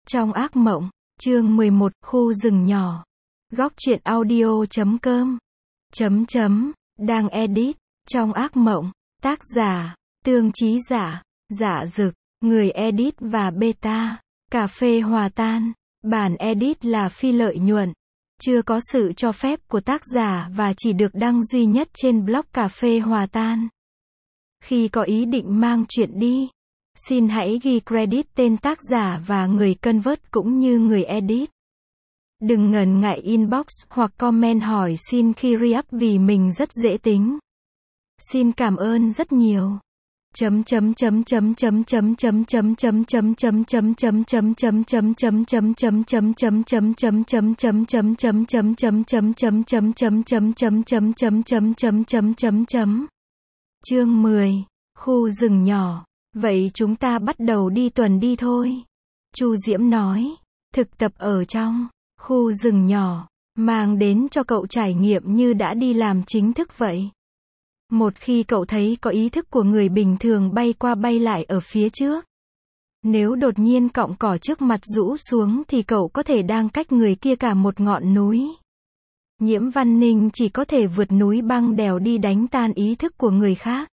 Trong ác mộng, chương 11, khu rừng nhỏ. Góc truyện audio.com. Đang edit. Trong ác mộng. Tác giả, Tương Chí Giả, Dạ Dực, người edit và beta, Cà Phê Hòa Tan. Bản edit là phi lợi nhuận, chưa có sự cho phép của tác giả và chỉ được đăng duy nhất trên blog Cà Phê Hòa Tan. Khi có ý định mang chuyện đi, xin hãy ghi credit tên tác giả và người convert cũng như người edit. Đừng ngần ngại inbox hoặc comment hỏi xin khi re-up vì mình rất dễ tính. Xin cảm ơn rất nhiều. Chương 10. Khu rừng nhỏ. Vậy chúng ta bắt đầu đi tuần đi thôi. Chu Diễm nói. Thực tập ở trong khu rừng nhỏ, mang đến cho cậu trải nghiệm như đã đi làm chính thức vậy. Một khi cậu thấy có ý thức của người bình thường bay qua bay lại ở phía trước. Nếu đột nhiên cọng cỏ trước mặt rũ xuống thì cậu có thể đang cách người kia cả một ngọn núi. Nhiễm Văn Ninh chỉ có thể vượt núi băng đèo đi đánh tan ý thức của người khác.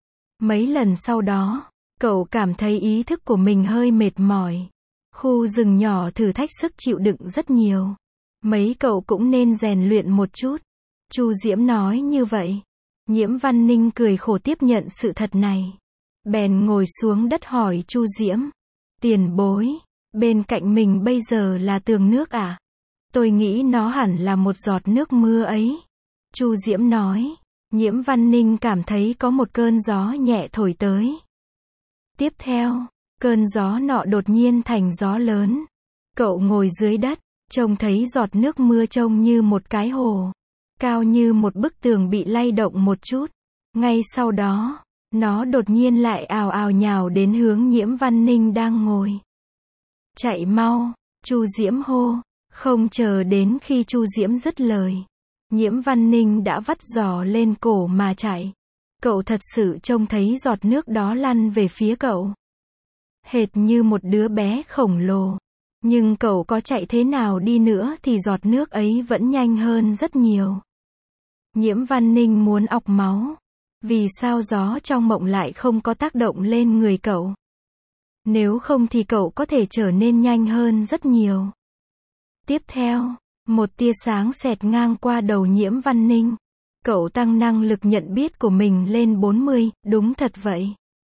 Mấy lần sau đó, cậu cảm thấy ý thức của mình hơi mệt mỏi. Khu rừng nhỏ thử thách sức chịu đựng rất nhiều. Mấy cậu cũng nên rèn luyện một chút. Chu Diễm nói như vậy. Nhiễm Văn Ninh cười khổ tiếp nhận sự thật này. Bèn ngồi xuống đất hỏi Chu Diễm. Tiền bối, bên cạnh mình bây giờ là tường nước à? Tôi nghĩ nó hẳn là một giọt nước mưa ấy. Chu Diễm nói. Nhiễm Văn Ninh cảm thấy có một cơn gió nhẹ thổi tới. Tiếp theo, cơn gió nọ đột nhiên thành gió lớn. Cậu ngồi dưới đất, trông thấy giọt nước mưa trông như một cái hồ, cao như một bức tường bị lay động một chút. Ngay sau đó, nó đột nhiên lại ào ào nhào đến hướng Nhiễm Văn Ninh đang ngồi. Chạy mau, Chu Diễm hô. Không chờ đến khi Chu Diễm dứt lời, Nhiễm Văn Ninh đã vắt giò lên cổ mà chạy. Cậu thật sự trông thấy giọt nước đó lăn về phía cậu. Hệt như một đứa bé khổng lồ. Nhưng cậu có chạy thế nào đi nữa thì giọt nước ấy vẫn nhanh hơn rất nhiều. Nhiễm Văn Ninh muốn ọc máu. Vì sao gió trong mộng lại không có tác động lên người cậu? Nếu không thì cậu có thể trở nên nhanh hơn rất nhiều. Tiếp theo, một tia sáng xẹt ngang qua đầu Nhiễm Văn Ninh. Cậu tăng năng lực nhận biết của mình lên 40, đúng thật vậy.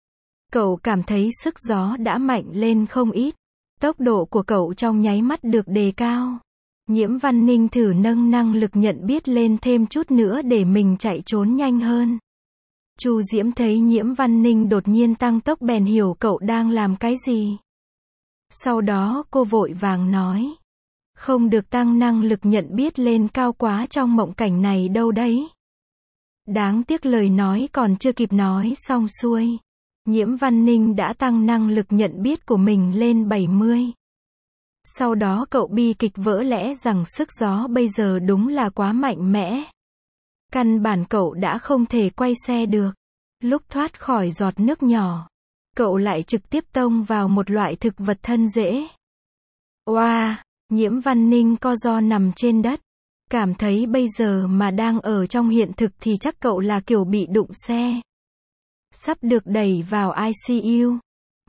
Cậu cảm thấy sức gió đã mạnh lên không ít. Tốc độ của cậu trong nháy mắt được đề cao. Nhiễm Văn Ninh thử nâng năng lực nhận biết lên thêm chút nữa để mình chạy trốn nhanh hơn. Chu Diễm thấy Nhiễm Văn Ninh đột nhiên tăng tốc bèn hiểu cậu đang làm cái gì. Sau đó cô vội vàng nói. Không được tăng năng lực nhận biết lên cao quá trong mộng cảnh này đâu đấy. Đáng tiếc lời nói còn chưa kịp nói xong xuôi. Nhiễm Văn Ninh đã tăng năng lực nhận biết của mình lên 70. Sau đó cậu bi kịch vỡ lẽ rằng sức gió bây giờ đúng là quá mạnh mẽ. Căn bản cậu đã không thể quay xe được. Lúc thoát khỏi giọt nước nhỏ, cậu lại trực tiếp tông vào một loại thực vật thân rễ. Oa, Nhiễm Văn Ninh co ro nằm trên đất. Cảm thấy bây giờ mà đang ở trong hiện thực thì chắc cậu là kiểu bị đụng xe. Sắp được đẩy vào ICU.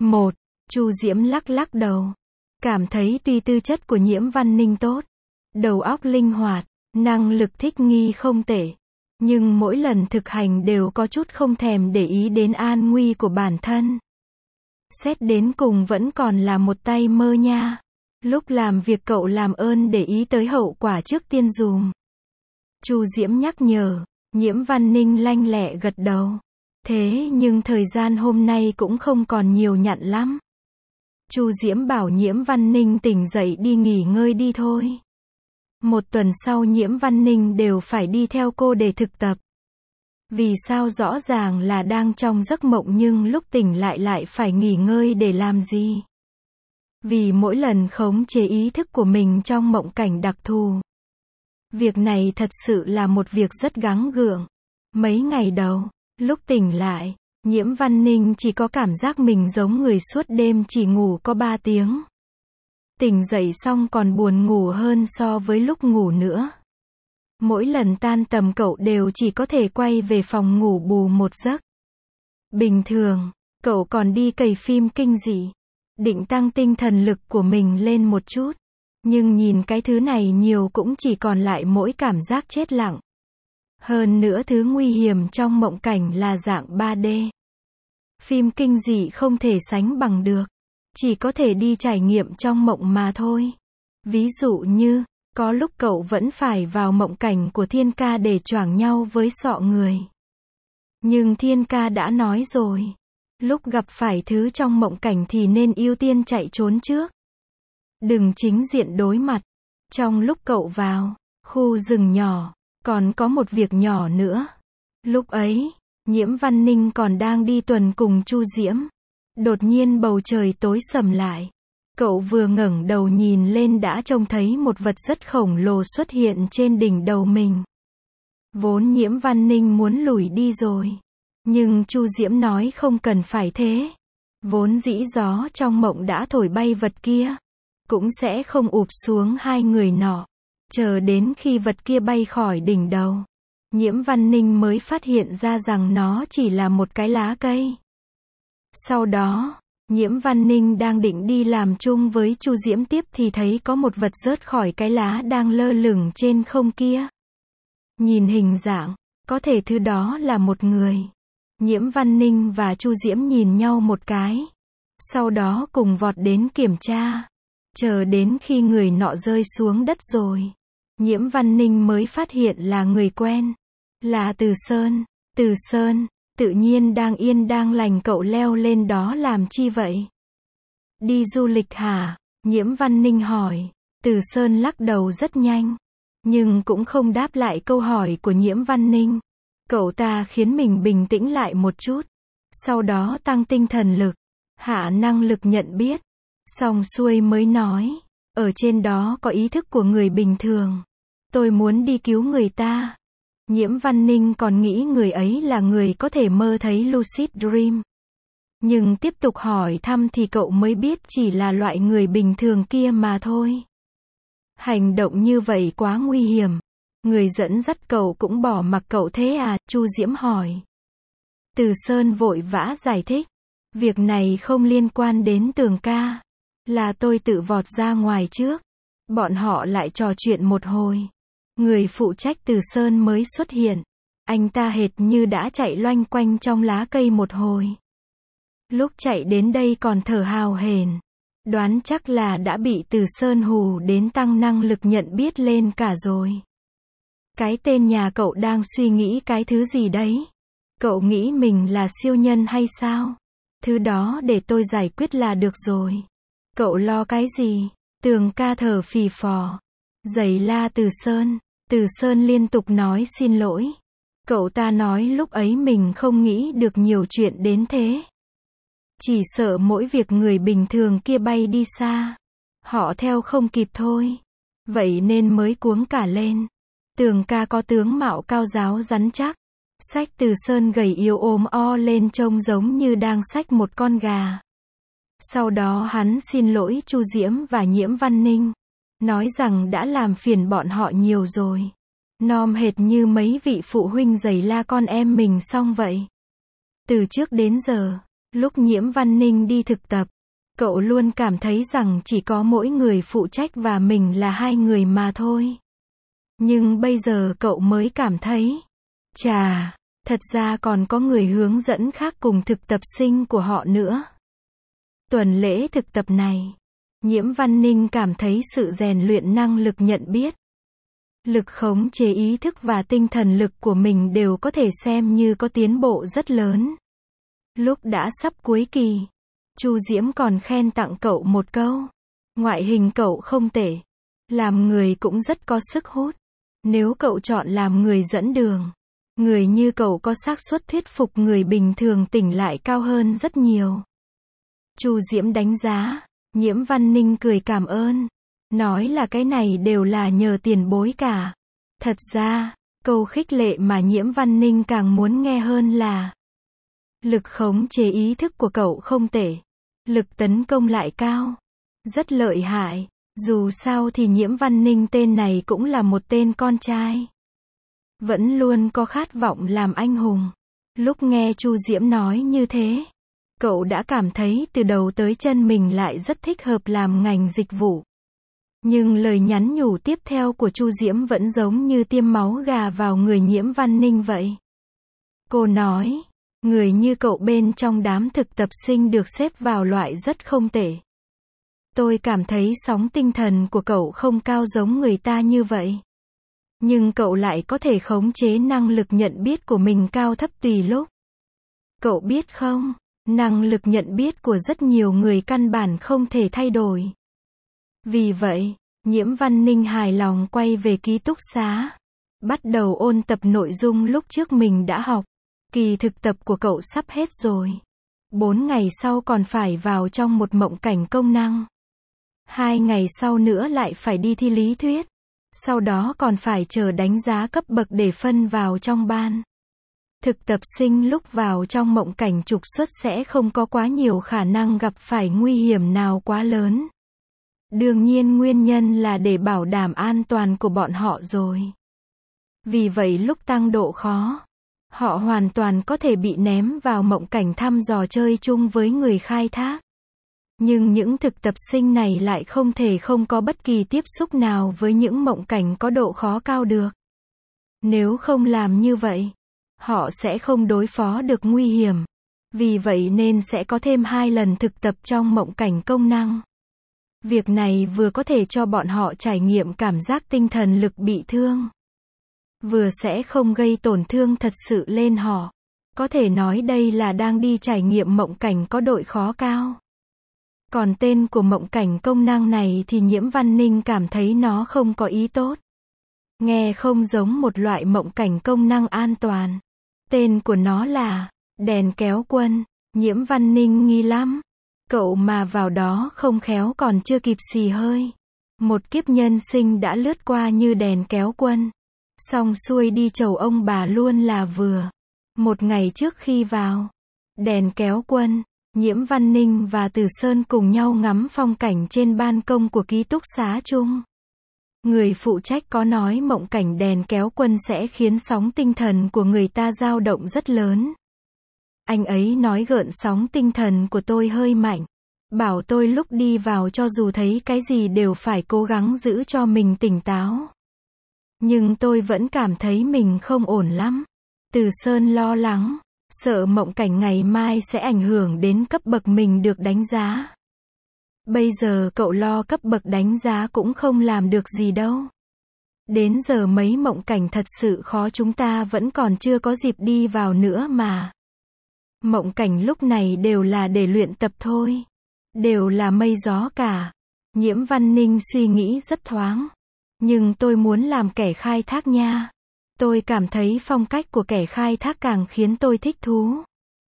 Chu Diễm lắc lắc đầu. Cảm thấy tuy tư chất của Nhiễm Văn Ninh tốt, đầu óc linh hoạt, năng lực thích nghi không tệ, nhưng mỗi lần thực hành đều có chút không thèm để ý đến an nguy của bản thân. Xét đến cùng vẫn còn là một tay mơ nha. Lúc làm việc cậu làm ơn để ý tới hậu quả trước tiên dùm. Chu Diễm nhắc nhở. Nhiễm Văn Ninh lanh lẹ gật đầu. Thế nhưng thời gian hôm nay cũng không còn nhiều nhặn lắm. Chu Diễm bảo Nhiễm Văn Ninh tỉnh dậy đi nghỉ ngơi đi thôi. Một tuần sau Nhiễm Văn Ninh đều phải đi theo cô để thực tập. Vì sao rõ ràng là đang trong giấc mộng nhưng lúc tỉnh lại phải nghỉ ngơi để làm gì? Vì mỗi lần khống chế ý thức của mình trong mộng cảnh đặc thù. Việc này thật sự là một việc rất gắng gượng. Mấy ngày đầu, lúc tỉnh lại, Nhiễm Văn Ninh chỉ có cảm giác mình giống người suốt đêm chỉ ngủ có 3 tiếng. Tỉnh dậy xong còn buồn ngủ hơn so với lúc ngủ nữa. Mỗi lần tan tầm cậu đều chỉ có thể quay về phòng ngủ bù một giấc. Bình thường, cậu còn đi cày phim kinh dị, định tăng tinh thần lực của mình lên một chút. Nhưng nhìn cái thứ này nhiều cũng chỉ còn lại mỗi cảm giác chết lặng. Hơn nữa thứ nguy hiểm trong mộng cảnh là dạng 3D. Phim kinh dị không thể sánh bằng được. Chỉ có thể đi trải nghiệm trong mộng mà thôi. Ví dụ như, có lúc cậu vẫn phải vào mộng cảnh của Thiên Ca để choảng nhau với sọ người. Nhưng Thiên Ca đã nói rồi. Lúc gặp phải thứ trong mộng cảnh thì nên ưu tiên chạy trốn trước. Đừng chính diện đối mặt. Trong lúc cậu vào khu rừng nhỏ, còn có một việc nhỏ nữa. Lúc ấy, Nhiễm Văn Ninh còn đang đi tuần cùng Chu Diễm. Đột nhiên bầu trời tối sầm lại. Cậu vừa ngẩng đầu nhìn lên đã trông thấy một vật rất khổng lồ xuất hiện trên đỉnh đầu mình. Vốn Nhiễm Văn Ninh muốn lùi đi rồi. Nhưng Chu Diễm nói không cần phải thế. Vốn dĩ gió trong mộng đã thổi bay vật kia. Cũng sẽ không ụp xuống hai người nọ. Chờ đến khi vật kia bay khỏi đỉnh đầu. Nhiễm Văn Ninh mới phát hiện ra rằng nó chỉ là một cái lá cây. Sau đó, Nhiễm Văn Ninh đang định đi làm chung với Chu Diễm tiếp thì thấy có một vật rớt khỏi cái lá đang lơ lửng trên không kia. Nhìn hình dạng, có thể thứ đó là một người. Nhiễm Văn Ninh và Chu Diễm nhìn nhau một cái. Sau đó cùng vọt đến kiểm tra. Chờ đến khi người nọ rơi xuống đất rồi. Nhiễm Văn Ninh mới phát hiện là người quen. Là Từ Sơn. Từ Sơn, tự nhiên đang yên đang lành cậu leo lên đó làm chi vậy? Đi du lịch hả? Nhiễm Văn Ninh hỏi. Từ Sơn lắc đầu rất nhanh. Nhưng cũng không đáp lại câu hỏi của Nhiễm Văn Ninh. Cậu ta khiến mình bình tĩnh lại một chút. Sau đó tăng tinh thần lực. Hạ năng lực nhận biết. Xong xuôi mới nói. Ở trên đó có ý thức của người bình thường. Tôi muốn đi cứu người ta. Nhiễm Văn Ninh còn nghĩ người ấy là người có thể mơ thấy lucid dream. Nhưng tiếp tục hỏi thăm thì cậu mới biết chỉ là loại người bình thường kia mà thôi. Hành động như vậy quá nguy hiểm. Người dẫn dắt cậu cũng bỏ mặc cậu thế à? Chu Diễm hỏi. Từ Sơn vội vã giải thích. Việc này không liên quan đến Tường ca. Là tôi tự vọt ra ngoài trước. Bọn họ lại trò chuyện một hồi. Người phụ trách Từ Sơn mới xuất hiện. Anh ta hệt như đã chạy loanh quanh trong lá cây một hồi. Lúc chạy đến đây còn thở hào hển. Đoán chắc là đã bị Từ Sơn hù đến tăng năng lực nhận biết lên cả rồi. Cái tên nhà cậu đang suy nghĩ cái thứ gì đấy? Cậu nghĩ mình là siêu nhân hay sao? Thứ đó để tôi giải quyết là được rồi. Cậu lo cái gì? Tường ca thở phì phò. Giày la Từ Sơn. Từ Sơn liên tục nói xin lỗi. Cậu ta nói lúc ấy mình không nghĩ được nhiều chuyện đến thế. Chỉ sợ mỗi việc người bình thường kia bay đi xa. Họ theo không kịp thôi. Vậy nên mới cuống cả lên. Tường ca có tướng mạo cao ráo rắn chắc. Xách Từ Sơn gầy yếu ôm o lên trông giống như đang xách một con gà. Sau đó hắn xin lỗi Chu Diễm và Nhiễm Văn Ninh. Nói rằng đã làm phiền bọn họ nhiều rồi. Nom hệt như mấy vị phụ huynh giày la con em mình xong vậy. Từ trước đến giờ, lúc Nhiễm Văn Ninh đi thực tập, cậu luôn cảm thấy rằng chỉ có mỗi người phụ trách và mình là hai người mà thôi. Nhưng bây giờ cậu mới cảm thấy, chà, thật ra còn có người hướng dẫn khác cùng thực tập sinh của họ nữa. Tuần lễ thực tập này, Nhiễm Văn Ninh cảm thấy sự rèn luyện năng lực nhận biết, lực khống chế ý thức và tinh thần lực của mình đều có thể xem như có tiến bộ rất lớn. Lúc đã sắp cuối kỳ, Chu Diễm còn khen tặng cậu một câu. Ngoại hình cậu không tệ. Làm người cũng rất có sức hút. Nếu cậu chọn làm người dẫn đường, người như cậu có xác suất thuyết phục người bình thường tỉnh lại cao hơn rất nhiều. Chu Diễm đánh giá. Nhiễm Văn Ninh cười cảm ơn. Nói là cái này đều là nhờ tiền bối cả. Thật ra, câu khích lệ mà Nhiễm Văn Ninh càng muốn nghe hơn là lực khống chế ý thức của cậu không tệ. Lực tấn công lại cao. Rất lợi hại, dù sao thì Nhiễm Văn Ninh tên này cũng là một tên con trai. Vẫn luôn có khát vọng làm anh hùng. Lúc nghe Chu Diễm nói như thế, cậu đã cảm thấy từ đầu tới chân mình lại rất thích hợp làm ngành dịch vụ. Nhưng lời nhắn nhủ tiếp theo của Chu Diễm vẫn giống như tiêm máu gà vào người Nhiễm Văn Ninh vậy. Cô nói, người như cậu bên trong đám thực tập sinh được xếp vào loại rất không tệ. Tôi cảm thấy sóng tinh thần của cậu không cao giống người ta như vậy. Nhưng cậu lại có thể khống chế năng lực nhận biết của mình cao thấp tùy lúc. Cậu biết không, năng lực nhận biết của rất nhiều người căn bản không thể thay đổi. Vì vậy, Nhiễm Văn Ninh hài lòng quay về ký túc xá. Bắt đầu ôn tập nội dung lúc trước mình đã học. Kỳ thực tập của cậu sắp hết rồi. 4 ngày sau còn phải vào trong một mộng cảnh công năng. 2 ngày sau nữa lại phải đi thi lý thuyết. Sau đó còn phải chờ đánh giá cấp bậc để phân vào trong ban. Thực tập sinh lúc vào trong mộng cảnh trục xuất sẽ không có quá nhiều khả năng gặp phải nguy hiểm nào quá lớn. Đương nhiên nguyên nhân là để bảo đảm an toàn của bọn họ rồi. Vì vậy lúc tăng độ khó, họ hoàn toàn có thể bị ném vào mộng cảnh thăm dò chơi chung với người khai thác. Nhưng những thực tập sinh này lại không thể không có bất kỳ tiếp xúc nào với những mộng cảnh có độ khó cao được. Nếu không làm như vậy, họ sẽ không đối phó được nguy hiểm. Vì vậy nên sẽ có thêm 2 lần thực tập trong mộng cảnh công năng. Việc này vừa có thể cho bọn họ trải nghiệm cảm giác tinh thần lực bị thương, vừa sẽ không gây tổn thương thật sự lên họ. Có thể nói đây là đang đi trải nghiệm mộng cảnh có độ khó cao. Còn tên của mộng cảnh công năng này thì Nhiễm Văn Ninh cảm thấy nó không có ý tốt. Nghe không giống một loại mộng cảnh công năng an toàn. Tên của nó là đèn kéo quân. Nhiễm Văn Ninh nghi lắm. Cậu mà vào đó không khéo còn chưa kịp xì hơi. Một kiếp nhân sinh đã lướt qua như đèn kéo quân. Xong xuôi đi chầu ông bà luôn là vừa. Một ngày trước khi vào đèn kéo quân, Nhiễm Văn Ninh và Từ Sơn cùng nhau ngắm phong cảnh trên ban công của ký túc xá chung. Người phụ trách có nói mộng cảnh đèn kéo quân sẽ khiến sóng tinh thần của người ta dao động rất lớn. Anh ấy nói gợn sóng tinh thần của tôi hơi mạnh. Bảo tôi lúc đi vào cho dù thấy cái gì đều phải cố gắng giữ cho mình tỉnh táo. Nhưng tôi vẫn cảm thấy mình không ổn lắm. Từ Sơn lo lắng, sợ mộng cảnh ngày mai sẽ ảnh hưởng đến cấp bậc mình được đánh giá. Bây giờ cậu lo cấp bậc đánh giá cũng không làm được gì đâu. Đến giờ mấy mộng cảnh thật sự khó chúng ta vẫn còn chưa có dịp đi vào nữa mà. Mộng cảnh lúc này đều là để luyện tập thôi. Đều là mây gió cả. Nhiễm Văn Ninh suy nghĩ rất thoáng. Nhưng tôi muốn làm kẻ khai thác nha. Tôi cảm thấy phong cách của kẻ khai thác càng khiến tôi thích thú.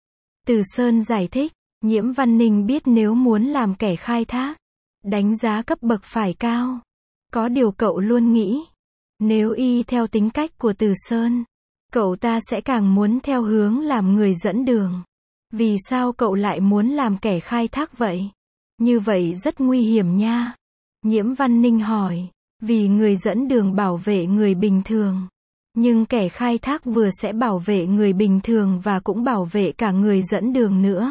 Từ Sơn giải thích, Nhiễm Văn Ninh biết nếu muốn làm kẻ khai thác, đánh giá cấp bậc phải cao. Có điều cậu luôn nghĩ, nếu y theo tính cách của Từ Sơn, cậu ta sẽ càng muốn theo hướng làm người dẫn đường. Vì sao cậu lại muốn làm kẻ khai thác vậy? Như vậy rất nguy hiểm nha. Nhiễm Văn Ninh hỏi, vì người dẫn đường bảo vệ người bình thường. Nhưng kẻ khai thác vừa sẽ bảo vệ người bình thường và cũng bảo vệ cả người dẫn đường nữa.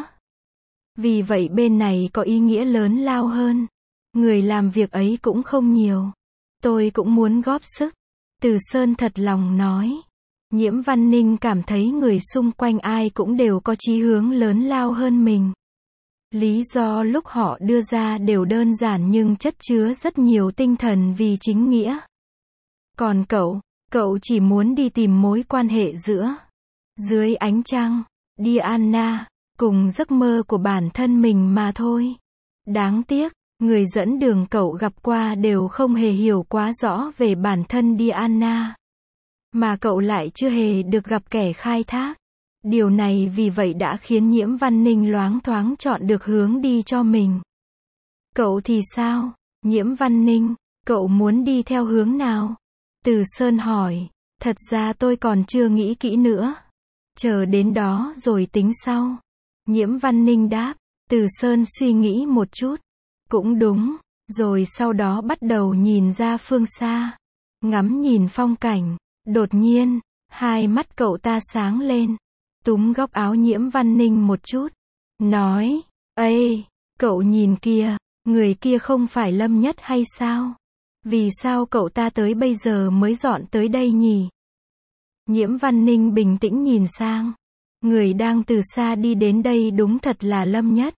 Vì vậy bên này có ý nghĩa lớn lao hơn. Người làm việc ấy cũng không nhiều. Tôi cũng muốn góp sức. Từ Sơn thật lòng nói. Nhiễm Văn Ninh cảm thấy người xung quanh ai cũng đều có chí hướng lớn lao hơn mình. Lý do lúc họ đưa ra đều đơn giản nhưng chất chứa rất nhiều tinh thần vì chính nghĩa. Còn cậu chỉ muốn đi tìm mối quan hệ giữa dưới ánh trăng, Diana, cùng giấc mơ của bản thân mình mà thôi. Đáng tiếc, người dẫn đường cậu gặp qua đều không hề hiểu quá rõ về bản thân Diana. Mà cậu lại chưa hề được gặp kẻ khai thác. Điều này vì vậy đã khiến Nhiễm Văn Ninh loáng thoáng chọn được hướng đi cho mình. Cậu thì sao? Nhiễm Văn Ninh, cậu muốn đi theo hướng nào? Từ Sơn hỏi, thật ra tôi còn chưa nghĩ kỹ nữa. Chờ đến đó rồi tính sau. Nhiễm Văn Ninh đáp, Từ Sơn suy nghĩ một chút. Cũng đúng, rồi sau đó bắt đầu nhìn ra phương xa, ngắm nhìn phong cảnh. Đột nhiên, hai mắt cậu ta sáng lên, túm góc áo Nhiễm Văn Ninh một chút, nói, ê, cậu nhìn kìa, người kia không phải Lâm Nhất hay sao? Vì sao cậu ta tới bây giờ mới dọn tới đây nhỉ? Nhiễm Văn Ninh bình tĩnh nhìn sang, người đang từ xa đi đến đây đúng thật là Lâm Nhất.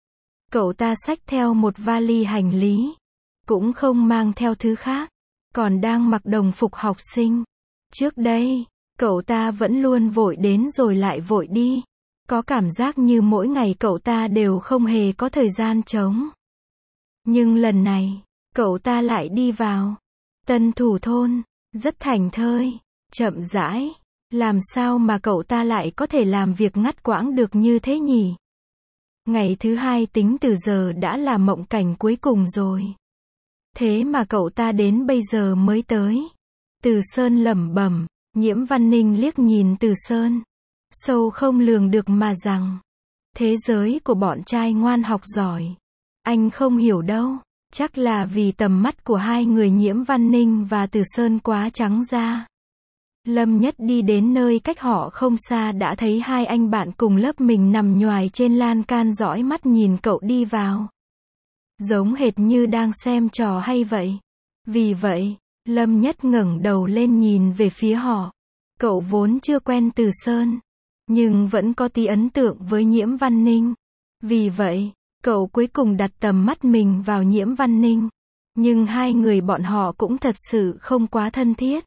Cậu ta xách theo một vali hành lý, cũng không mang theo thứ khác, còn đang mặc đồng phục học sinh. Trước đây, cậu ta vẫn luôn vội đến rồi lại vội đi. Có cảm giác như mỗi ngày cậu ta đều không hề có thời gian trống. Nhưng lần này, cậu ta lại đi vào Tân Thủ thôn, rất thảnh thơi, chậm rãi. Làm sao mà cậu ta lại có thể làm việc ngắt quãng được như thế nhỉ? Ngày thứ hai tính từ giờ đã là mộng cảnh cuối cùng rồi. Thế mà cậu ta đến bây giờ mới tới. Từ Sơn lẩm bẩm. Nhiễm Văn Ninh liếc nhìn Từ Sơn, sâu không lường được mà rằng, thế giới của bọn trai ngoan học giỏi, anh không hiểu đâu. Chắc là vì tầm mắt của hai người Nhiễm Văn Ninh và Từ Sơn quá trắng da. Lâm Nhất đi đến nơi cách họ không xa đã thấy hai anh bạn cùng lớp mình nằm nhoài trên lan can dõi mắt nhìn cậu đi vào. Giống hệt như đang xem trò hay vậy. Vì vậy, Lâm Nhất ngẩng đầu lên nhìn về phía họ. Cậu vốn chưa quen Từ Sơn, nhưng vẫn có tí ấn tượng với Nhiễm Văn Ninh. Vì vậy, cậu cuối cùng đặt tầm mắt mình vào Nhiễm Văn Ninh. Nhưng hai người bọn họ cũng thật sự không quá thân thiết.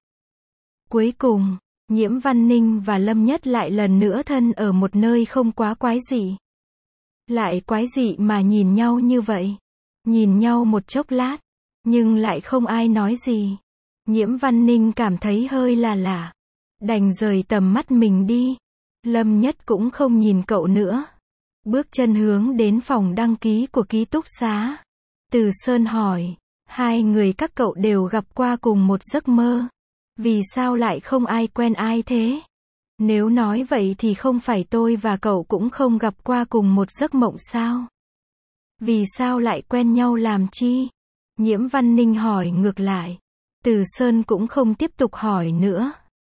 Cuối cùng, Nhiễm Văn Ninh và Lâm Nhất lại lần nữa thân ở một nơi không quá quái dị. Lại quái dị mà nhìn nhau như vậy. Nhìn nhau một chốc lát, nhưng lại không ai nói gì. Nhiễm Văn Ninh cảm thấy hơi là lạ. Đành rời tầm mắt mình đi. Lâm Nhất cũng không nhìn cậu nữa. Bước chân hướng đến phòng đăng ký của ký túc xá. Từ Sơn hỏi, hai người các cậu đều gặp qua cùng một giấc mơ. Vì sao lại không ai quen ai thế? Nếu nói vậy thì không phải tôi và cậu cũng không gặp qua cùng một giấc mộng sao? Vì sao lại quen nhau làm chi? Nhiễm Văn Ninh hỏi ngược lại. Từ Sơn cũng không tiếp tục hỏi nữa.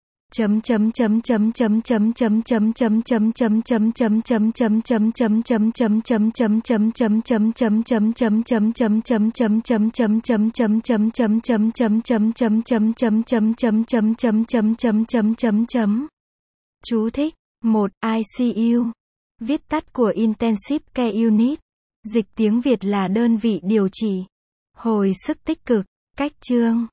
Chú thích 1. ICU, viết tắt của Intensive Care Unit, dịch tiếng Việt là đơn vị điều trị hồi sức tích cực. Cách chương